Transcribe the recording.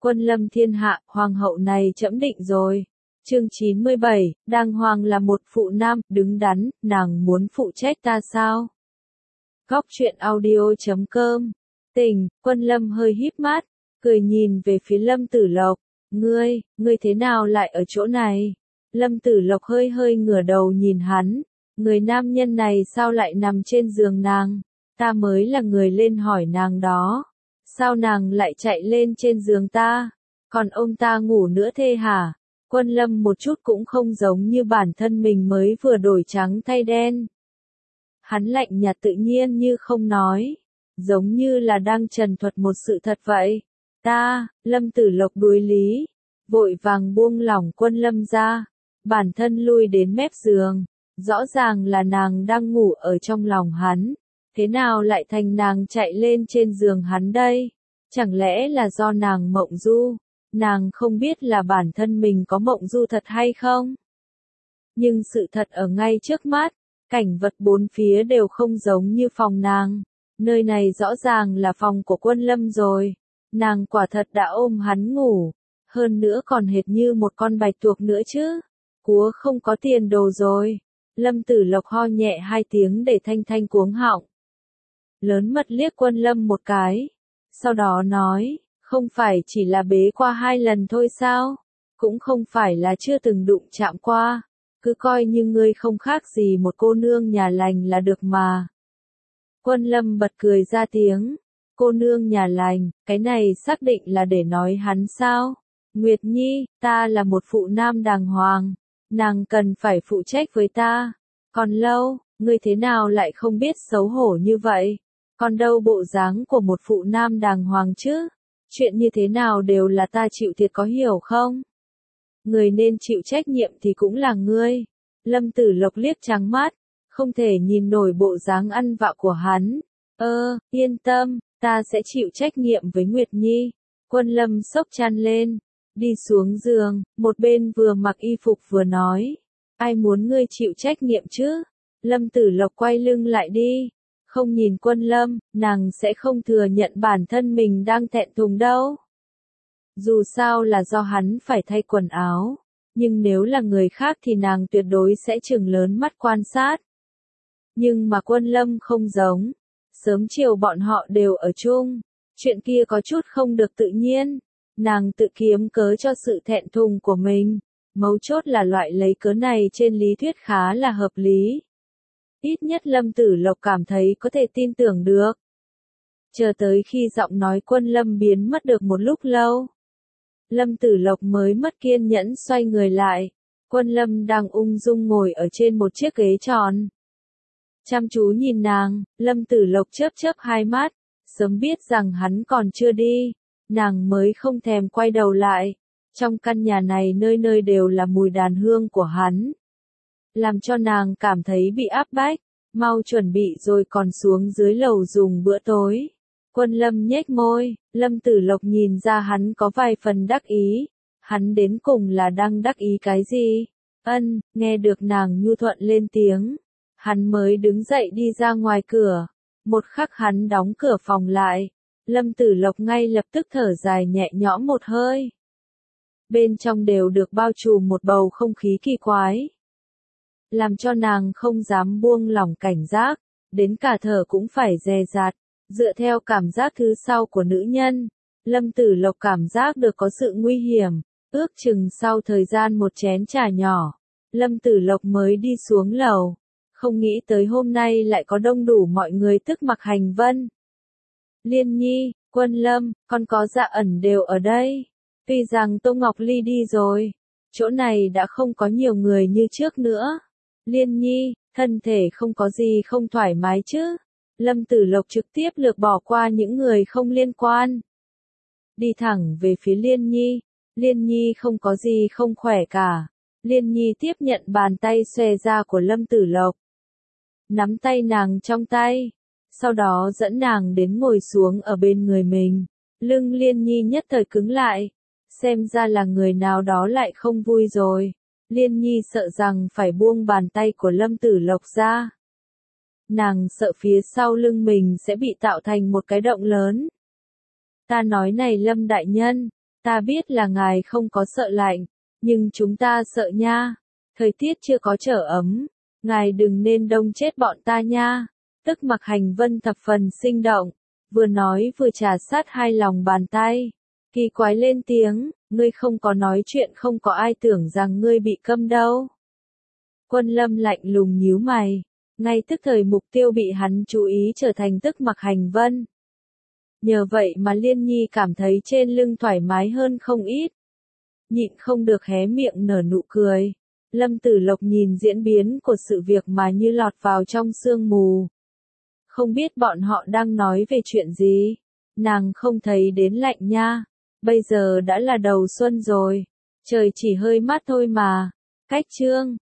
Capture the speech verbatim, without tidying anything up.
Quân lâm thiên hạ, hoàng hậu này trẫm định rồi. Chương chín mươi bảy, đàng hoàng là một phụ nam, đứng đắn, nàng muốn phụ trách ta sao? Góc truyện audio chấm com. Tình, Quân lâm hơi híp mắt, cười nhìn về phía Lâm Tử Lộc. Ngươi, ngươi thế nào lại ở chỗ này? Lâm Tử Lộc hơi hơi ngửa đầu nhìn hắn. Người nam nhân này sao lại nằm trên giường nàng? Ta mới là người lên hỏi nàng đó. Sao nàng lại chạy lên trên giường ta? Còn ông ta ngủ nữa thê hả? Quân lâm một chút cũng không giống như bản thân mình mới vừa đổi trắng thay đen. Hắn lạnh nhạt tự nhiên như không nói. Giống như là đang trần thuật một sự thật vậy. Ta, Lâm Tử Lộc đuối lý. Vội vàng buông lỏng Quân lâm ra. Bản thân lui đến mép giường. Rõ ràng là nàng đang ngủ ở trong lòng hắn. Thế nào lại thành nàng chạy lên trên giường hắn đây? Chẳng lẽ là do nàng mộng du? Nàng không biết là bản thân mình có mộng du thật hay không? Nhưng sự thật ở ngay trước mắt, cảnh vật bốn phía đều không giống như phòng nàng. Nơi này rõ ràng là phòng của Quân lâm rồi. Nàng quả thật đã ôm hắn ngủ. Hơn nữa còn hệt như một con bạch tuộc nữa chứ. Cúa không có tiền đồ rồi. Lâm Tử Lộc ho nhẹ hai tiếng để thanh thanh cuống họng. Lớn mật liếc Quân lâm một cái. Sau đó nói, không phải chỉ là bế qua hai lần thôi sao? Cũng không phải là chưa từng đụng chạm qua. Cứ coi như ngươi không khác gì một cô nương nhà lành là được mà. Quân lâm bật cười ra tiếng. Cô nương nhà lành, cái này xác định là để nói hắn sao? Nguyệt Nhi, ta là một phụ nam đàng hoàng. Nàng cần phải phụ trách với ta. Còn lâu, ngươi thế nào lại không biết xấu hổ như vậy? Còn đâu bộ dáng của một phụ nam đàng hoàng chứ? Chuyện như thế nào đều là ta chịu thiệt có hiểu không? Người nên chịu trách nhiệm thì cũng là ngươi. Lâm Tử Lộc liếc trắng mắt, không thể nhìn nổi bộ dáng ăn vạ của hắn. Ơ, yên tâm, ta sẽ chịu trách nhiệm với Nguyệt Nhi. Quân lâm sốc chăn lên, đi xuống giường, một bên vừa mặc y phục vừa nói. Ai muốn ngươi chịu trách nhiệm chứ? Lâm Tử Lộc quay lưng lại đi. Không nhìn Quân lâm, nàng sẽ không thừa nhận bản thân mình đang thẹn thùng đâu. Dù sao là do hắn phải thay quần áo. Nhưng nếu là người khác thì nàng tuyệt đối sẽ trừng lớn mắt quan sát. Nhưng mà Quân lâm không giống. Sớm chiều bọn họ đều ở chung. Chuyện kia có chút không được tự nhiên. Nàng tự kiếm cớ cho sự thẹn thùng của mình. Mấu chốt là loại lấy cớ này trên lý thuyết khá là hợp lý. Ít nhất Lâm Tử Lộc cảm thấy có thể tin tưởng được. Chờ tới khi giọng nói Quân lâm biến mất được một lúc lâu. Lâm Tử Lộc mới mất kiên nhẫn xoay người lại. Quân lâm đang ung dung ngồi ở trên một chiếc ghế tròn. Chăm chú nhìn nàng, Lâm Tử Lộc chớp chớp hai mắt. Sớm biết rằng hắn còn chưa đi. Nàng mới không thèm quay đầu lại. Trong căn nhà này nơi nơi đều là mùi đàn hương của hắn. Làm cho nàng cảm thấy bị áp bách, mau chuẩn bị rồi còn xuống dưới lầu dùng bữa tối. Quân lâm nhếch môi, Lâm Tử Lộc nhìn ra hắn có vài phần đắc ý. Hắn đến cùng là đang đắc ý cái gì? Ân, nghe được nàng nhu thuận lên tiếng. Hắn mới đứng dậy đi ra ngoài cửa. Một khắc hắn đóng cửa phòng lại. Lâm Tử Lộc ngay lập tức thở dài nhẹ nhõm một hơi. Bên trong đều được bao trùm một bầu không khí kỳ quái. Làm cho nàng không dám buông lỏng cảnh giác, đến cả thở cũng phải dè dặt, dựa theo cảm giác thứ sau của nữ nhân. Lâm Tử Lộc cảm giác được có sự nguy hiểm, ước chừng sau thời gian một chén trà nhỏ, Lâm Tử Lộc mới đi xuống lầu, không nghĩ tới hôm nay lại có đông đủ mọi người tức mặc hành vân. Liên Nhi, Quân lâm, còn có Dạ ẩn đều ở đây, tuy rằng Tô Ngọc Ly đi rồi, chỗ này đã không có nhiều người như trước nữa. Liên Nhi, thân thể không có gì không thoải mái chứ? Lâm Tử Lộc trực tiếp lược bỏ qua những người không liên quan. Đi thẳng về phía Liên Nhi. Liên Nhi không có gì không khỏe cả. Liên Nhi tiếp nhận bàn tay xòe ra của Lâm Tử Lộc. Nắm tay nàng trong tay. Sau đó dẫn nàng đến ngồi xuống ở bên người mình. Lưng Liên Nhi nhất thời cứng lại. Xem ra là người nào đó lại không vui rồi. Liên Nhi sợ rằng phải buông bàn tay của Lâm Tử Lộc ra. Nàng sợ phía sau lưng mình sẽ bị tạo thành một cái động lớn. Ta nói này Lâm đại nhân, Ta biết là ngài không có sợ lạnh, nhưng chúng ta sợ nha. Thời tiết chưa có trở ấm, ngài đừng nên đông chết bọn ta nha. Tức Mặc Hành Vân thập phần sinh động, vừa nói vừa trà sát hai lòng bàn tay. Kỳ quái lên tiếng, ngươi không có nói chuyện không có ai tưởng rằng ngươi bị câm đâu. Quân Lâm lạnh lùng nhíu mày, ngay tức thời mục tiêu bị hắn chú ý trở thành Tức Mặc Hành Vân. Nhờ vậy mà Liên Nhi cảm thấy trên lưng thoải mái hơn không ít. Nhịn không được hé miệng nở nụ cười. Lâm Tử Lộc nhìn diễn biến của sự việc mà như lọt vào trong sương mù. Không biết bọn họ đang nói về chuyện gì. Nàng không thấy đến lạnh nha. Bây giờ đã là đầu xuân rồi. Trời chỉ hơi mát thôi mà. Cách chương